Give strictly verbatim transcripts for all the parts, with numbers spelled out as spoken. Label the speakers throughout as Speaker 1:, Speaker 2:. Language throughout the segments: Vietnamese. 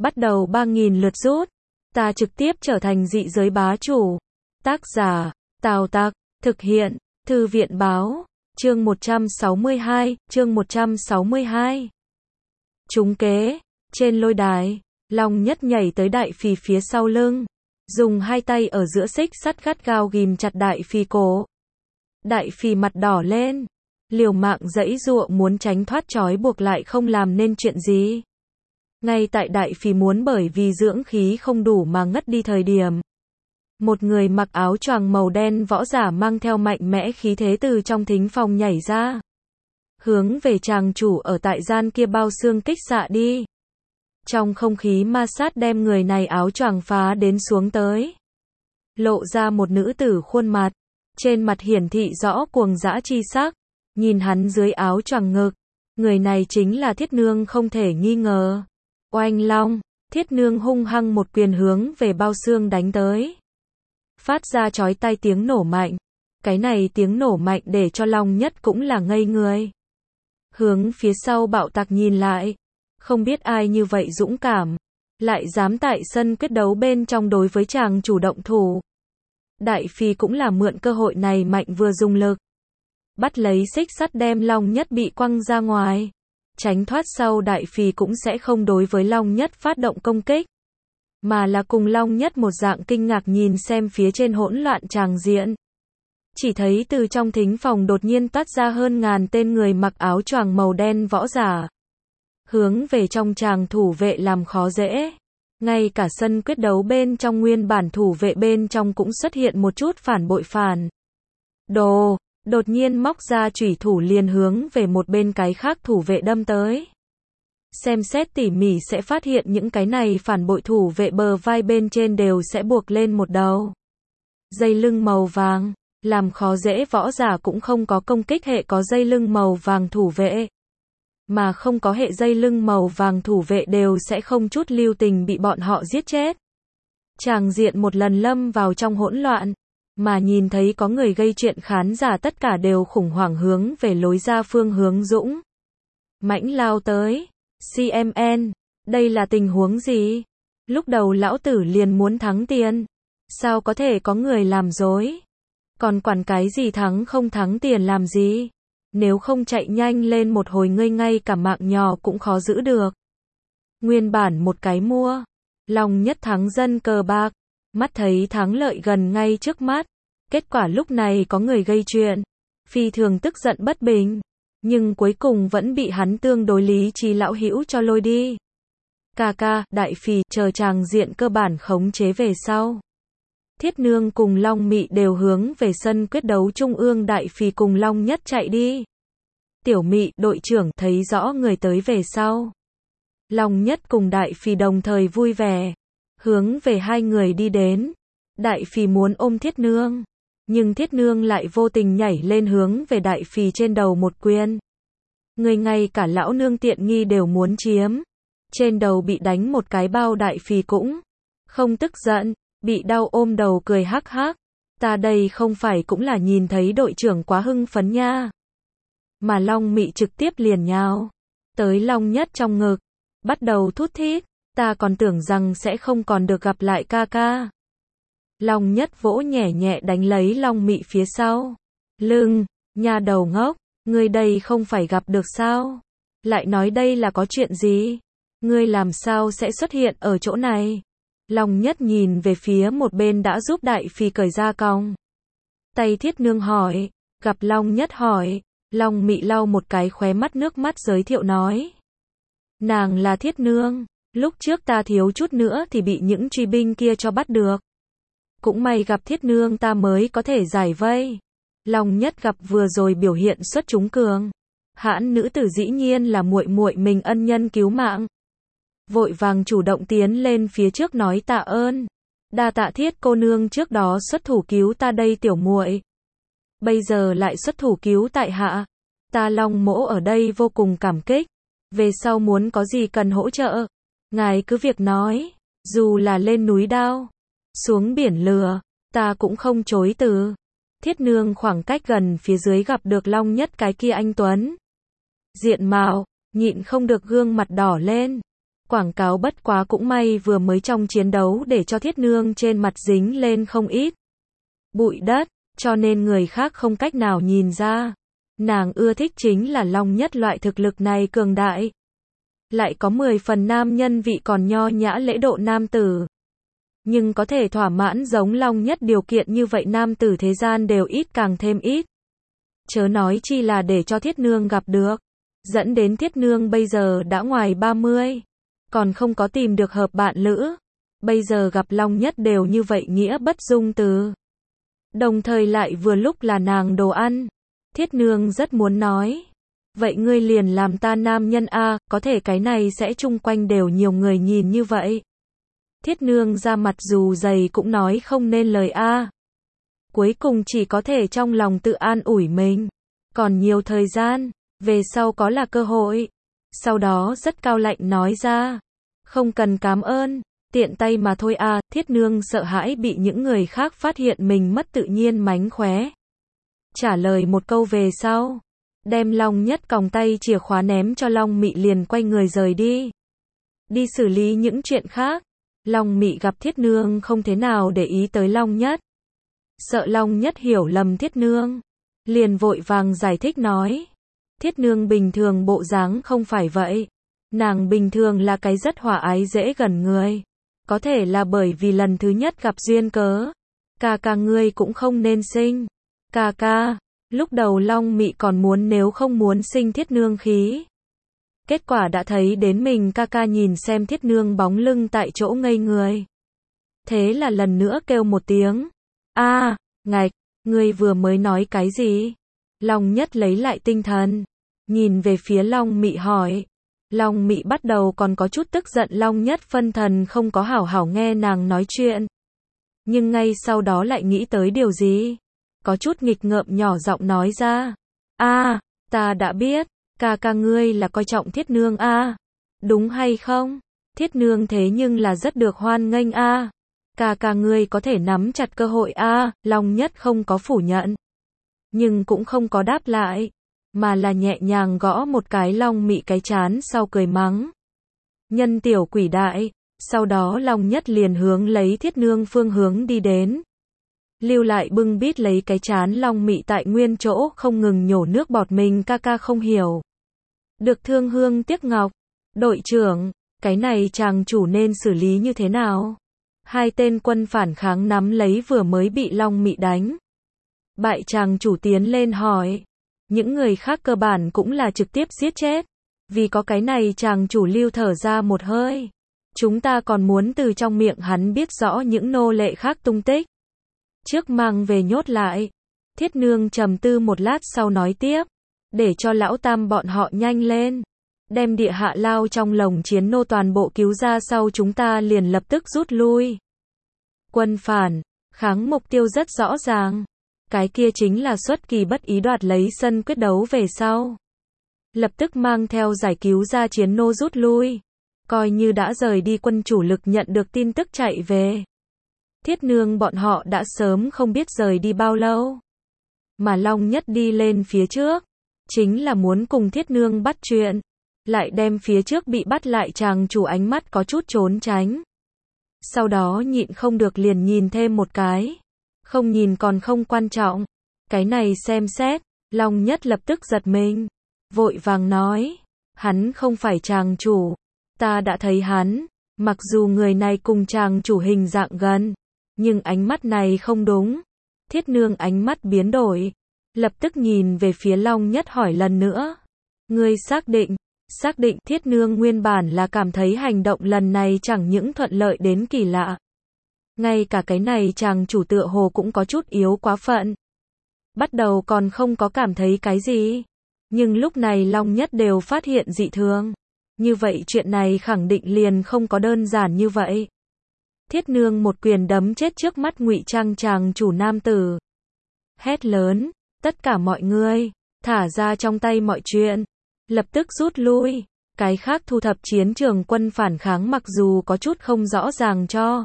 Speaker 1: bắt đầu ba nghìn lượt rút. Ta trực tiếp trở thành dị giới bá chủ. Tác giả, Tào Tặc, thực hiện, Thư viện báo, chương một trăm sáu mươi hai, chương một trăm sáu mươi hai. Trúng kế, trên lôi đài, Long Nhất nhảy tới Đại Phì phía sau lưng, dùng hai tay ở giữa xích sắt gắt gao ghìm chặt Đại Phì cổ. Đại Phì mặt đỏ lên, liều mạng giãy giụa muốn tránh thoát trói buộc lại không làm nên chuyện gì. Ngay tại Đại Phì muốn bởi vì dưỡng khí không đủ mà ngất đi thời điểm, một người mặc áo choàng màu đen võ giả mang theo mạnh mẽ khí thế từ trong thính phòng nhảy ra, hướng về chàng chủ ở tại gian kia bao xương kích xạ đi. Trong không khí ma sát đem người này áo choàng phá đến xuống tới, lộ ra một nữ tử khuôn mặt, trên mặt hiển thị rõ cuồng dã chi sắc. Nhìn hắn dưới áo choàng ngực, người này chính là Thiết Nương không thể nghi ngờ. Oanh long, Thiết Nương hung hăng một quyền hướng về bao xương đánh tới, phát ra chói tai tiếng nổ mạnh. Cái này tiếng nổ mạnh để cho Long Nhất cũng là ngây người. Hướng phía sau Bạo Tặc nhìn lại, không biết ai như vậy dũng cảm, lại dám tại sân quyết đấu bên trong đối với chàng chủ động thủ. Đại Phì cũng là mượn cơ hội này mạnh vừa dùng lực, bắt lấy xích sắt đem Long Nhất bị quăng ra ngoài. Tránh thoát sau Đại Phì cũng sẽ không đối với Long Nhất phát động công kích, mà là cùng Long Nhất một dạng kinh ngạc nhìn xem phía trên hỗn loạn tràng diện. Chỉ thấy từ trong thính phòng đột nhiên toát ra hơn ngàn tên người mặc áo choàng màu đen võ giả, hướng về trong tràng thủ vệ làm khó dễ. Ngay cả sân quyết đấu bên trong nguyên bản thủ vệ bên trong cũng xuất hiện một chút phản bội phản đồ, đột nhiên móc ra chủy thủ liền hướng về một bên cái khác thủ vệ đâm tới. Xem xét tỉ mỉ sẽ phát hiện những cái này phản bội thủ vệ bờ vai bên trên đều sẽ buộc lên một đầu dây lưng màu vàng, làm khó dễ võ giả cũng không có công kích hệ có dây lưng màu vàng thủ vệ, mà không có hệ dây lưng màu vàng thủ vệ đều sẽ không chút lưu tình bị bọn họ giết chết. Tràng diện một lần lâm vào trong hỗn loạn, mà nhìn thấy có người gây chuyện khán giả tất cả đều khủng hoảng hướng về lối ra phương hướng dũng mãnh lao tới. xê em en, đây là tình huống gì? Lúc đầu lão tử liền muốn thắng tiền, sao có thể có người làm dối? Còn quản cái gì thắng không thắng tiền làm gì? Nếu không chạy nhanh lên một hồi ngây ngay cả mạng nhỏ cũng khó giữ được. Nguyên bản một cái mua, Long Nhất thắng dân cờ bạc, mắt thấy thắng lợi gần ngay trước mắt, kết quả lúc này có người gây chuyện, phi thường tức giận bất bình, nhưng cuối cùng vẫn bị hắn tương đối lý trí lão hữu cho lôi đi. Ca ca, Đại Phì, chờ tràng diện cơ bản khống chế về sau, Thiết Nương cùng Long Mị đều hướng về sân quyết đấu trung ương. Đại Phì cùng Long Nhất chạy đi. Tiểu Mị, đội trưởng, thấy rõ người tới về sau, Long Nhất cùng Đại Phì đồng thời vui vẻ, hướng về hai người đi đến. Đại Phì muốn ôm Thiết Nương, nhưng Thiết Nương lại vô tình nhảy lên hướng về Đại Phì trên đầu một quyền. Người ngay cả lão nương tiện nghi đều muốn chiếm, trên đầu bị đánh một cái bao. Đại Phì cũng không tức giận, bị đau ôm đầu cười hắc hắc. Ta đây không phải cũng là nhìn thấy đội trưởng quá hưng phấn nha. Mà Long Mị trực tiếp liền nhào tới Long Nhất trong ngực, bắt đầu thút thít. Ta còn tưởng rằng sẽ không còn được gặp lại ca ca. Long Nhất vỗ nhẹ nhẹ đánh lấy Long Mị phía sau lưng. Nha đầu ngốc, ngươi đây không phải gặp được sao? Lại nói đây là có chuyện gì? Ngươi làm sao sẽ xuất hiện ở chỗ này? Long Nhất nhìn về phía một bên đã giúp Đại Phì cởi ra còng tay Thiết Nương hỏi. Gặp Long Nhất hỏi, Long Mị lau một cái khóe mắt nước mắt giới thiệu nói. Nàng là Thiết Nương, lúc trước ta thiếu chút nữa thì bị những truy binh kia cho bắt được. Cũng may gặp Thiết Nương ta mới có thể giải vây. Long Nhất gặp vừa rồi biểu hiện xuất chúng cường hãn nữ tử dĩ nhiên là muội muội mình ân nhân cứu mạng. Vội vàng chủ động tiến lên phía trước nói tạ ơn. Đa tạ Thiết cô nương trước đó xuất thủ cứu ta đây tiểu muội, bây giờ lại xuất thủ cứu tại hạ. Ta Long mỗ ở đây vô cùng cảm kích. Về sau muốn có gì cần hỗ trợ, ngài cứ việc nói, dù là lên núi đao, xuống biển lửa, ta cũng không chối từ. Thiết Nương khoảng cách gần phía dưới gặp được Long Nhất cái kia anh tuấn diện mạo, nhịn không được gương mặt đỏ lên. Quảng cáo bất quá cũng may vừa mới trong chiến đấu để cho Thiết Nương trên mặt dính lên không ít bụi đất, cho nên người khác không cách nào nhìn ra. Nàng ưa thích chính là Long Nhất loại thực lực này cường đại. Lại có mười phần nam nhân vị còn nho nhã lễ độ nam tử. Nhưng có thể thỏa mãn giống Long Nhất điều kiện như vậy nam tử thế gian đều ít càng thêm ít. Chớ nói chi là để cho Thiết Nương gặp được. Dẫn đến Thiết Nương bây giờ đã ngoài ba mươi. Còn không có tìm được hợp bạn lữ. Bây giờ gặp Long Nhất đều như vậy nghĩa bất dung từ. Đồng thời lại vừa lúc là nàng đồ ăn. Thiết Nương rất muốn nói. Vậy ngươi liền làm ta nam nhân a, có thể cái này sẽ chung quanh đều nhiều người nhìn như vậy. Thiết Nương ra mặt dù dày cũng nói không nên lời a. Cuối cùng chỉ có thể trong lòng tự an ủi mình. Còn nhiều thời gian, về sau có là cơ hội. Sau đó rất cao lạnh nói ra. Không cần cảm ơn, tiện tay mà thôi a. Thiết Nương sợ hãi bị những người khác phát hiện mình mất tự nhiên mánh khóe. Trả lời một câu về sau. Đem Long Nhất còng tay chìa khóa ném cho Long Mị liền quay người rời đi. Đi xử lý những chuyện khác. Long Mị gặp Thiết Nương không thế nào để ý tới Long Nhất. Sợ Long Nhất hiểu lầm Thiết Nương. Liền vội vàng giải thích nói. Thiết Nương bình thường bộ dáng không phải vậy. Nàng bình thường là cái rất hòa ái dễ gần người. Có thể là bởi vì lần thứ nhất gặp duyên cớ. Ca ca ngươi cũng không nên sinh. Ca ca. Lúc đầu Long Mị còn muốn nếu không muốn sinh Thiết Nương khí. Kết quả đã thấy đến mình ca ca nhìn xem Thiết Nương bóng lưng tại chỗ ngây người. Thế là lần nữa kêu một tiếng. A, à, ngạch, ngươi vừa mới nói cái gì? Long Nhất lấy lại tinh thần. Nhìn về phía Long Mị hỏi. Long Mị bắt đầu còn có chút tức giận Long Nhất phân thần không có hảo hảo nghe nàng nói chuyện. Nhưng ngay sau đó lại nghĩ tới điều gì? Có chút nghịch ngợm nhỏ giọng nói ra. A, à, ta đã biết, ca ca ngươi là coi trọng Thiết Nương a, à. Đúng hay không? Thiết Nương thế nhưng là rất được hoan nghênh a. À. Ca ca ngươi có thể nắm chặt cơ hội a, à. Long Nhất không có phủ nhận, nhưng cũng không có đáp lại, mà là nhẹ nhàng gõ một cái Long Mị cái trán sau cười mắng. Nhân tiểu quỷ đại, sau đó Long Nhất liền hướng lấy Thiết Nương phương hướng đi đến. Lưu lại bưng bít lấy cái trán Long Mị tại nguyên chỗ không ngừng nhổ nước bọt mình ca ca không hiểu. Được thương hương tiếc ngọc. Đội trưởng, cái này chàng chủ nên xử lý như thế nào? Hai tên quân phản kháng nắm lấy vừa mới bị Long Mị đánh. Bại chàng chủ tiến lên hỏi. Những người khác cơ bản cũng là trực tiếp giết chết. Vì có cái này chàng chủ lưu thở ra một hơi. Chúng ta còn muốn từ trong miệng hắn biết rõ những nô lệ khác tung tích. Trước mang về nhốt lại. Thiết Nương trầm tư một lát sau nói tiếp. Để cho lão tam bọn họ nhanh lên. Đem địa hạ lao trong lồng chiến nô toàn bộ cứu ra sau chúng ta liền lập tức rút lui. Quân phản, kháng mục tiêu rất rõ ràng. Cái kia chính là xuất kỳ bất ý đoạt lấy sân quyết đấu về sau. Lập tức mang theo giải cứu ra chiến nô rút lui. Coi như đã rời đi quân chủ lực nhận được tin tức chạy về. Thiết Nương bọn họ đã sớm không biết rời đi bao lâu. Mà Long Nhất đi lên phía trước. Chính là muốn cùng Thiết Nương bắt chuyện. Lại đem phía trước bị bắt lại chàng chủ ánh mắt có chút trốn tránh. Sau đó nhịn không được liền nhìn thêm một cái. Không nhìn còn không quan trọng. Cái này xem xét. Long Nhất lập tức giật mình. Vội vàng nói. Hắn không phải chàng chủ. Ta đã thấy hắn. Mặc dù người này cùng chàng chủ hình dạng gần. Nhưng ánh mắt này không đúng. Thiết Nương ánh mắt biến đổi. Lập tức nhìn về phía Long Nhất hỏi lần nữa. Ngươi xác định. Xác định. Thiết Nương nguyên bản là cảm thấy hành động lần này chẳng những thuận lợi đến kỳ lạ. Ngay cả cái này chàng chủ tựa hồ cũng có chút yếu quá phận. Bắt đầu còn không có cảm thấy cái gì. Nhưng lúc này Long Nhất đều phát hiện dị thường. Như vậy chuyện này khẳng định liền không có đơn giản như vậy. Thiết Nương một quyền đấm chết trước mắt ngụy trang chàng chủ nam tử. Hét lớn, tất cả mọi người, thả ra trong tay mọi chuyện. Lập tức rút lui. Cái khác thu thập chiến trường quân phản kháng mặc dù có chút không rõ ràng cho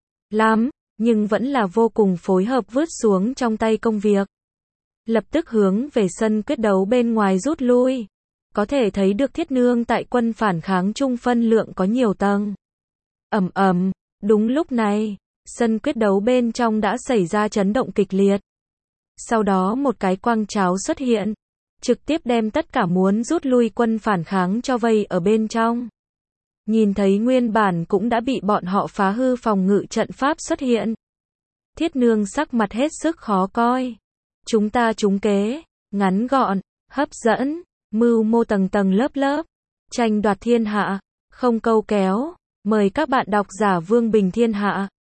Speaker 1: lắm, nhưng vẫn là vô cùng phối hợp vứt xuống trong tay công việc. Lập tức hướng về sân quyết đấu bên ngoài rút lui. có thể thấy được Thiết Nương tại quân phản kháng chung phân lượng có nhiều tầng. Ầm ầm, đúng lúc này, sân quyết đấu bên trong đã xảy ra chấn động kịch liệt. Sau đó một cái quang cháo xuất hiện, trực tiếp đem tất cả muốn rút lui quân phản kháng cho vây ở bên trong. Nhìn thấy nguyên bản cũng đã bị bọn họ phá hư phòng ngự trận pháp xuất hiện. Thiết Nương sắc mặt hết sức khó coi. Chúng ta trúng kế, ngắn gọn, hấp dẫn, mưu mô tầng tầng lớp lớp, tranh đoạt thiên hạ, không câu kéo, mời các bạn đọc giả Vương Bình Thiên Hạ.